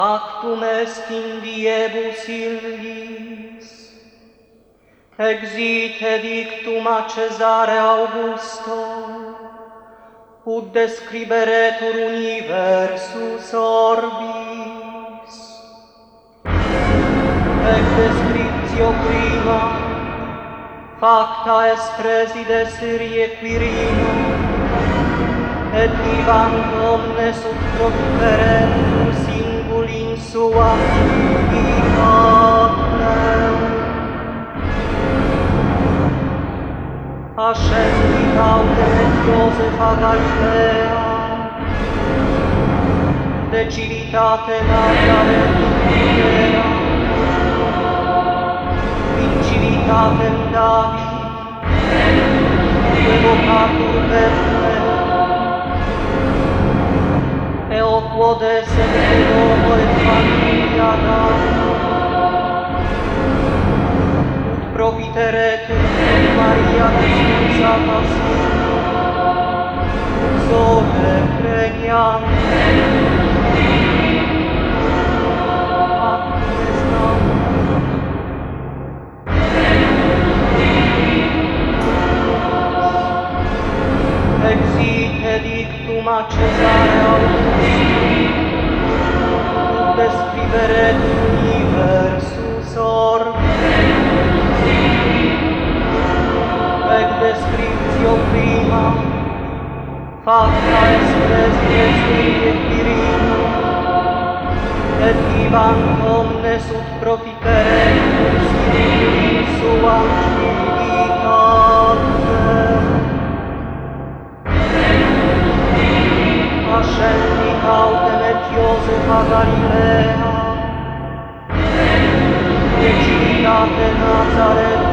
Actum est in diebus illis, exite dictum a Cesare Augusto, ut describeretur universus orbis. Ec descriptio prima, facta est preside Syrie Quirino, et vivant omnes ut proficerentur singul in suam civitatem. Ascendit autem et Iosef a Galilea, de civitate Nazaretum Judea, in civitatem David, evocatur Bethlehem, eo quod esset de domo et familia David, ut profiteretur Maria desposata sua, ut sole pregnante, actum est natum. Exite dictum a Cesare Augusto, ut describeretur universus orbis. Ec descriptio prima, facta est preside Syrie Quirino, et vivant omnes ut profiterentur singul in suam civitatem. Ascendit autem et Iosef a Galilea, de civitate Nazaretum